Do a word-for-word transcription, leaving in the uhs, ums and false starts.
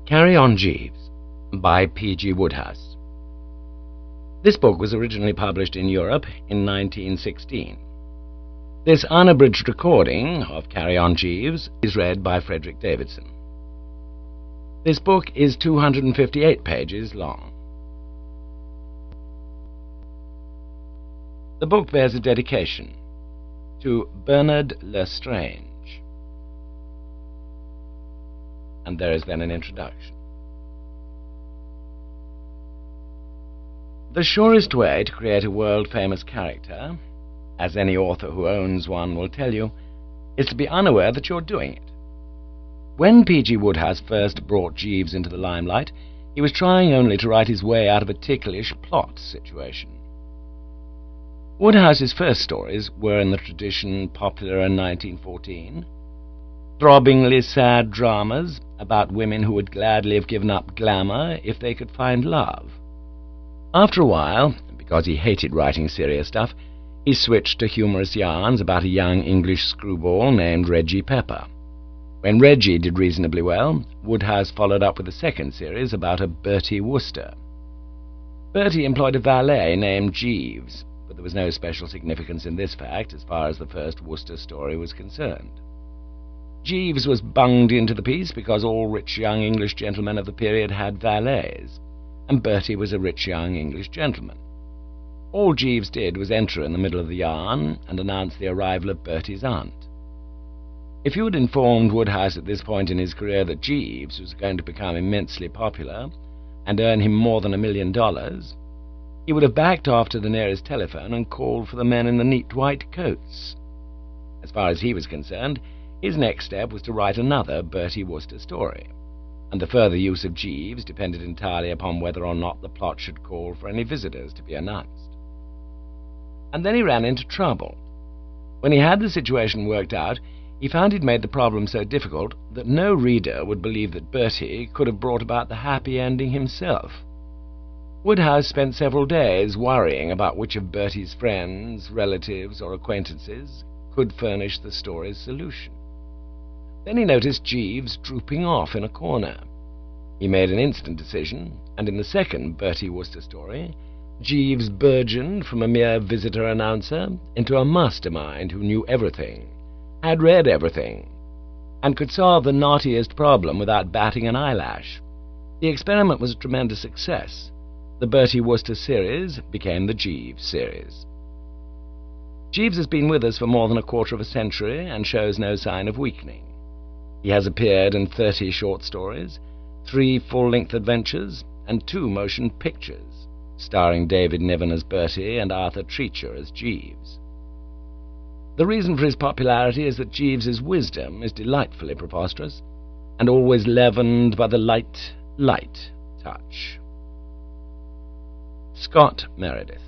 Carry On Jeeves by P G Wodehouse. This book was originally published in Europe in nineteen sixteen. This unabridged recording of Carry On Jeeves is read by Frederick Davidson. This book is two hundred fifty-eight pages long. The book bears a dedication to Bernard L'Estrange. And there is then an introduction. The surest way to create a world-famous character, as any author who owns one will tell you, is to be unaware that you're doing it. When P G Wodehouse first brought Jeeves into the limelight, he was trying only to write his way out of a ticklish plot situation. Wodehouse's first stories were in the tradition popular in nineteen fourteen, throbbingly sad dramas about women who would gladly have given up glamour if they could find love. After a while, because he hated writing serious stuff, he switched to humorous yarns about a young English screwball named Reggie Pepper. When Reggie did reasonably well, Wodehouse followed up with a second series about a Bertie Wooster. Bertie employed a valet named Jeeves, but there was no special significance in this fact as far as the first Wooster story was concerned. Jeeves was bunged into the piece because all rich young English gentlemen of the period had valets, and Bertie was a rich young English gentleman. All Jeeves did was enter in the middle of the yarn and announce the arrival of Bertie's aunt. If you had informed Wodehouse at this point in his career that Jeeves was going to become immensely popular and earn him more than a million dollars, he would have backed off to the nearest telephone and called for the men in the neat white coats. As far as he was concerned, his next step was to write another Bertie Wooster story, and the further use of Jeeves depended entirely upon whether or not the plot should call for any visitors to be announced. And then he ran into trouble. When he had the situation worked out, he found he'd made the problem so difficult that no reader would believe that Bertie could have brought about the happy ending himself. Wodehouse spent several days worrying about which of Bertie's friends, relatives, or acquaintances could furnish the story's solution. Then he noticed Jeeves drooping off in a corner. He made an instant decision, and in the second Bertie Wooster story, Jeeves burgeoned from a mere visitor-announcer into a mastermind who knew everything, had read everything, and could solve the knottiest problem without batting an eyelash. The experiment was a tremendous success. The Bertie Wooster series became the Jeeves series. Jeeves has been with us for more than a quarter of a century and shows no sign of weakening. He has appeared in thirty short stories, three full-length adventures, and two motion pictures, starring David Niven as Bertie and Arthur Treacher as Jeeves. The reason for his popularity is that Jeeves's wisdom is delightfully preposterous, and always leavened by the light, light touch. Scott Meredith.